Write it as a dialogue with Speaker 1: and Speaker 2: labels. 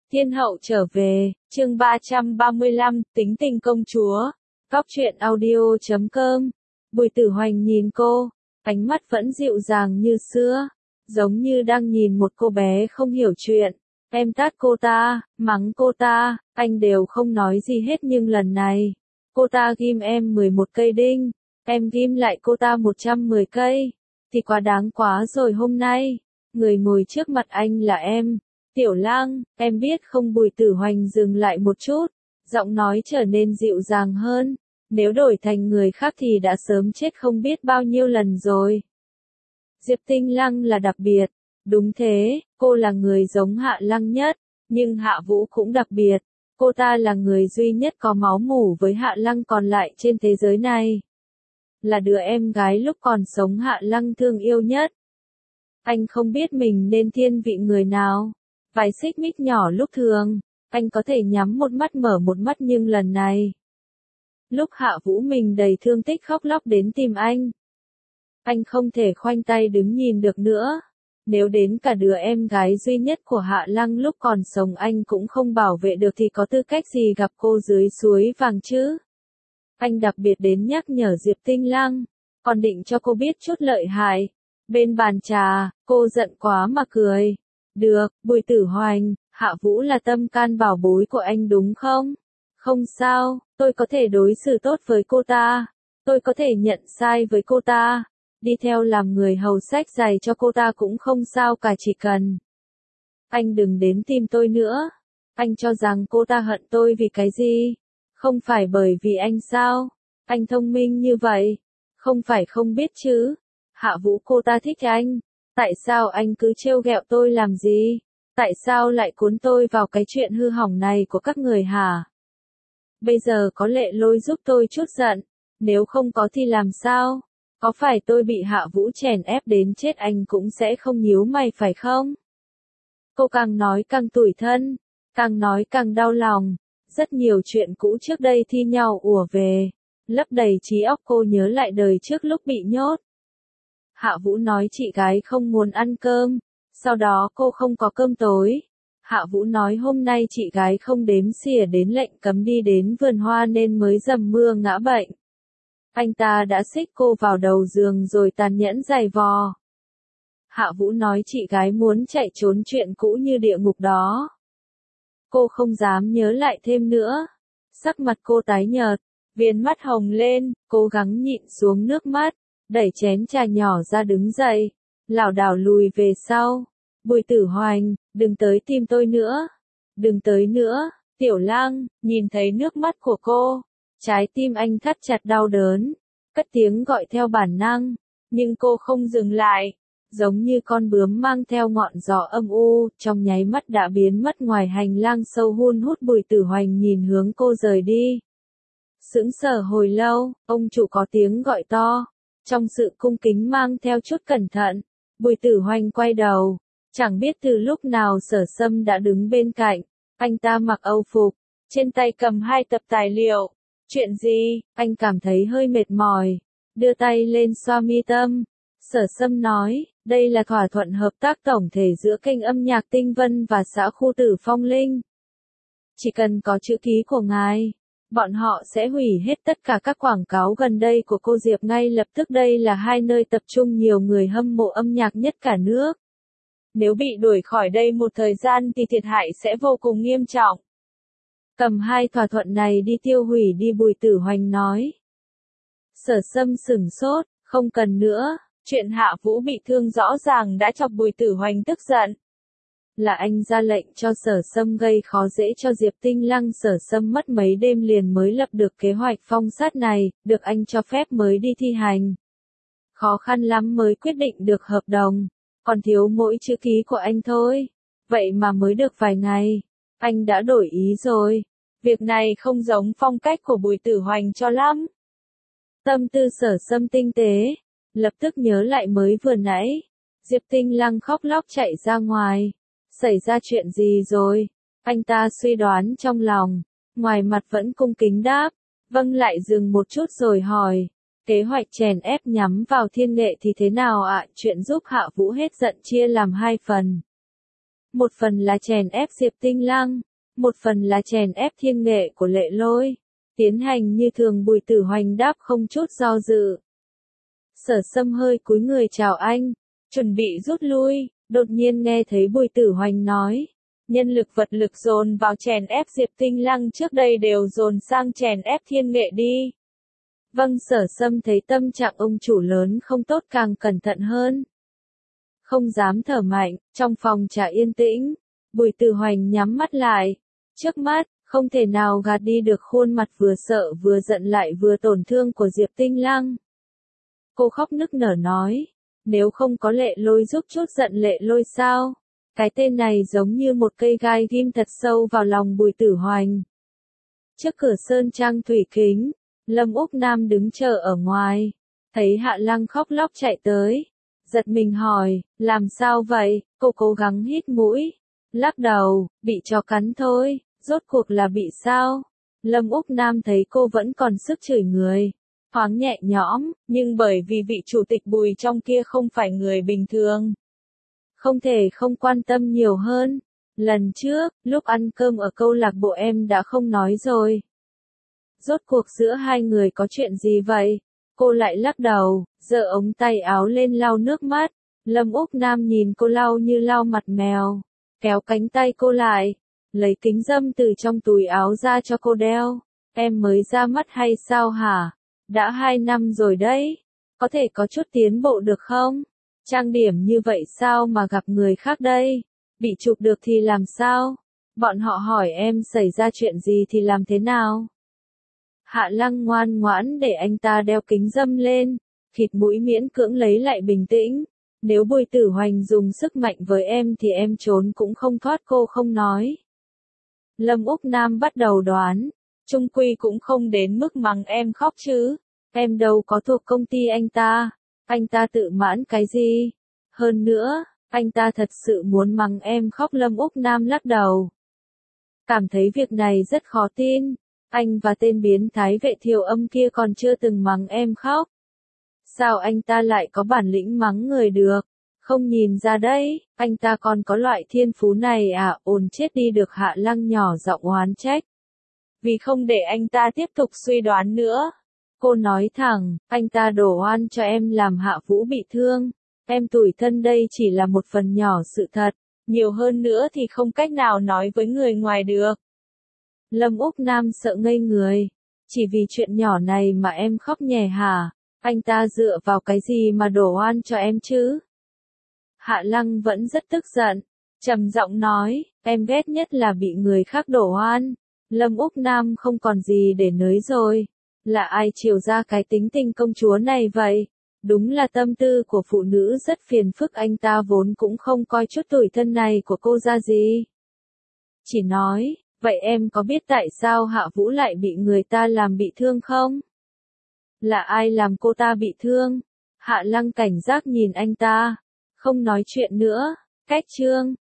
Speaker 1: Thiên hậu trở về, chương 335, tính tình công chúa. Góc truyện audio.com. Bùi Tử Hoành nhìn cô, ánh mắt vẫn dịu dàng như xưa, giống như đang nhìn một cô bé không hiểu chuyện. Em tát cô ta, mắng cô ta, anh đều không nói gì hết, nhưng lần này, cô ta ghim em 11 cây đinh, em ghim lại cô ta 110 cây, thì quá đáng quá rồi. Hôm nay, người ngồi trước mặt anh là em. Tiểu Lang, em biết không? Bùi Tử Hoành dừng lại một chút, giọng nói trở nên dịu dàng hơn. Nếu đổi thành người khác thì đã sớm chết không biết bao nhiêu lần rồi. Diệp Tinh Lăng là đặc biệt. Đúng thế, cô là người giống Hạ Lăng nhất, nhưng Hạ Vũ cũng đặc biệt. Cô ta là người duy nhất có máu mủ với Hạ Lăng còn lại trên thế giới này. Là đứa em gái lúc còn sống Hạ Lăng thương yêu nhất. Anh không biết mình nên thiên vị người nào. Vài xích mích nhỏ lúc thường, anh có thể nhắm một mắt mở một mắt, nhưng lần này, lúc Hạ Vũ mình đầy thương tích khóc lóc đến tìm anh không thể khoanh tay đứng nhìn được nữa. Nếu đến cả đứa em gái duy nhất của Hạ Lăng lúc còn sống anh cũng không bảo vệ được thì có tư cách gì gặp cô dưới suối vàng chứ? Anh đặc biệt đến nhắc nhở Diệp Tinh Lăng, còn định cho cô biết chút lợi hại. Bên bàn trà, cô giận quá mà cười. Được, Bùi Tử Hoành, Hạ Vũ là tâm can bảo bối của anh đúng không? Không sao, tôi có thể đối xử tốt với cô ta. Tôi có thể nhận sai với cô ta. Đi theo làm người hầu xách giày cho cô ta cũng không sao cả, chỉ cần anh đừng đến tìm tôi nữa. Anh cho rằng cô ta hận tôi vì cái gì? Không phải bởi vì anh sao? Anh thông minh như vậy. Không phải không biết chứ. Hạ Vũ, cô ta thích anh. Tại sao anh cứ trêu ghẹo tôi làm gì? Tại sao lại cuốn tôi vào cái chuyện hư hỏng này của các người hả? Bây giờ có Lệ Lôi giúp tôi chút giận. Nếu không có thì làm sao? Có phải tôi bị Hạ Vũ chèn ép đến chết anh cũng sẽ không nhíu mày phải không? Cô càng nói càng tủi thân, càng nói càng đau lòng. Rất nhiều chuyện cũ trước đây thi nhau ùa về, lấp đầy trí óc cô, nhớ lại đời trước lúc bị nhốt. Hạ Vũ nói chị gái không muốn ăn cơm, sau đó cô không có cơm tối. Hạ Vũ nói hôm nay chị gái không đếm xỉa đến lệnh cấm đi đến vườn hoa nên mới dầm mưa ngã bệnh. Anh ta đã xích cô vào đầu giường rồi tàn nhẫn giày vò. Hạ Vũ nói chị gái muốn chạy trốn chuyện cũ như địa ngục đó. Cô không dám nhớ lại thêm nữa. Sắc mặt cô tái nhợt, viền mắt hồng lên, cố gắng nhịn xuống nước mắt, đẩy chén trà nhỏ ra đứng dậy, lảo đảo lùi về sau. Bùi Tử Hoành, đừng tới tìm tôi nữa. Đừng tới nữa. Tiểu Lang, nhìn thấy nước mắt của cô, trái tim anh thắt chặt đau đớn, cất tiếng gọi theo bản năng, nhưng cô không dừng lại, giống như con bướm mang theo ngọn gió âm u, trong nháy mắt đã biến mất ngoài hành lang sâu hun hút. Bùi Tử Hoành nhìn hướng cô rời đi. Sững sờ hồi lâu, ông chủ có tiếng gọi to, trong sự cung kính mang theo chút cẩn thận. Bùi Tử Hoành quay đầu, chẳng biết từ lúc nào Sở Sâm đã đứng bên cạnh, anh ta mặc âu phục, trên tay cầm 2 tập tài liệu. Chuyện gì? Anh cảm thấy hơi mệt mỏi, đưa tay lên xoa mi tâm. Sở Sâm nói, đây là thỏa thuận hợp tác tổng thể giữa kênh âm nhạc Tinh Vân và xã khu Tử Phong Linh. Chỉ cần có chữ ký của ngài, bọn họ sẽ hủy hết tất cả các quảng cáo gần đây của cô Diệp ngay lập tức. Đây là 2 nơi tập trung nhiều người hâm mộ âm nhạc nhất cả nước. Nếu bị đuổi khỏi đây một thời gian thì thiệt hại sẽ vô cùng nghiêm trọng. Cầm 2 thỏa thuận này đi tiêu hủy đi, Bùi Tử Hoành nói. Sở Sâm sửng sốt, không cần nữa. Chuyện Hạ Vũ bị thương rõ ràng đã chọc Bùi Tử Hoành tức giận. Là anh ra lệnh cho Sở Sâm gây khó dễ cho Diệp Tinh Lăng. Sở Sâm mất mấy đêm liền mới lập được kế hoạch phong sát này, được anh cho phép mới đi thi hành. Khó khăn lắm mới quyết định được hợp đồng, còn thiếu mỗi chữ ký của anh thôi. Vậy mà mới được vài ngày, anh đã đổi ý rồi. Việc này không giống phong cách của Bùi Tử Hoành cho lắm. Tâm tư Sở Sâm tinh tế, lập tức nhớ lại mới vừa nãy. Diệp Tinh Lăng khóc lóc chạy ra ngoài. Xảy ra chuyện gì rồi? Anh ta suy đoán trong lòng, ngoài mặt vẫn cung kính đáp. Vâng, lại dừng một chút rồi hỏi. Kế hoạch chèn ép nhắm vào Thiên Nghệ thì thế nào ạ? Chuyện giúp Hạ Vũ hết giận chia làm 2 phần. một phần là chèn ép Diệp Tinh Lăng, một phần là chèn ép thiên nghệ của Lệ Lôi. Tiến hành như thường, Bùi Tử Hoành đáp không chút do dự. Sở Sâm hơi cúi người chào anh, chuẩn bị rút lui, đột nhiên nghe thấy Bùi Tử Hoành nói. Nhân lực vật lực dồn vào chèn ép Diệp Tinh Lăng trước đây đều dồn sang chèn ép thiên nghệ đi. Vâng. Sở Sâm thấy tâm trạng ông chủ lớn không tốt càng cẩn thận hơn. Không dám thở mạnh, trong phòng trà yên tĩnh, Bùi Tử Hoành nhắm mắt lại. Trước mắt, không thể nào gạt đi được khuôn mặt vừa sợ vừa giận lại vừa tổn thương của Diệp Tinh Lăng. Cô khóc nức nở nói, nếu không có Lệ Lôi giúp chút giận Lệ Lôi sao? Cái tên này giống như một cây gai ghim thật sâu vào lòng Bùi Tử Hoành. Trước cửa sơn trang thủy kính, Lâm Úc Nam đứng chờ ở ngoài, thấy Hạ Lăng khóc lóc chạy tới, giật mình hỏi, làm sao vậy? Cô cố gắng hít mũi, lắc đầu, bị chó cắn thôi, rốt cuộc là bị sao? Lâm Úc Nam thấy cô vẫn còn sức chửi người, thoáng nhẹ nhõm, nhưng bởi vì vị chủ tịch Bùi trong kia không phải người bình thường, không thể không quan tâm nhiều hơn. Lần trước, lúc ăn cơm ở câu lạc bộ em đã không nói rồi. Rốt cuộc giữa hai người có chuyện gì vậy? Cô lại lắc đầu, giơ ống tay áo lên lau nước mắt. Lâm Úc Nam nhìn cô lau như lau mặt mèo, kéo cánh tay cô lại, lấy kính râm từ trong túi áo ra cho cô đeo. Em mới ra mắt hay sao hả? Đã 2 năm rồi đấy, có thể có chút tiến bộ được không? Trang điểm như vậy sao mà gặp người khác đây? Bị chụp được thì làm sao? Bọn họ hỏi em xảy ra chuyện gì thì làm thế nào? Hạ Lăng ngoan ngoãn để anh ta đeo kính râm lên, khịt mũi miễn cưỡng lấy lại bình tĩnh. Nếu Bùi Tử Hoành dùng sức mạnh với em thì em trốn cũng không thoát. Cô không nói. Lâm Úc Nam bắt đầu đoán, chung quy cũng không đến mức mắng em khóc chứ. Em đâu có thuộc công ty anh ta tự mãn cái gì? Hơn nữa, anh ta thật sự muốn mắng em khóc. Lâm Úc Nam lắc đầu, cảm thấy việc này rất khó tin. Anh và tên biến thái Vệ Thiều Âm kia còn chưa từng mắng em khóc. Sao anh ta lại có bản lĩnh mắng người được? Không nhìn ra đấy, anh ta còn có loại thiên phú này à? Ồn chết đi được. Hạ Lăng nhỏ giọng oán trách. Vì không để anh ta tiếp tục suy đoán nữa, cô nói thẳng, anh ta đổ oan cho em làm Hạ Vũ bị thương. Em tủi thân đây chỉ là một phần nhỏ sự thật, nhiều hơn nữa thì không cách nào nói với người ngoài được. Lâm Úc Nam sợ ngây người. Chỉ vì chuyện nhỏ này mà em khóc nhè hả? Anh ta dựa vào cái gì mà đổ oan cho em chứ? Hạ Lăng vẫn rất tức giận, trầm giọng nói, em ghét nhất là bị người khác đổ oan. Lâm Úc Nam không còn gì để nới rồi. Là ai chiều ra cái tính tình công chúa này vậy? Đúng là tâm tư của phụ nữ rất phiền phức. Anh ta vốn cũng không coi chút tủi thân này của cô ra gì. Chỉ nói, vậy em có biết tại sao Hạ Vũ lại bị người ta làm bị thương không? Là ai làm cô ta bị thương? Hạ Lăng cảnh giác nhìn anh ta, không nói chuyện nữa. Cách chương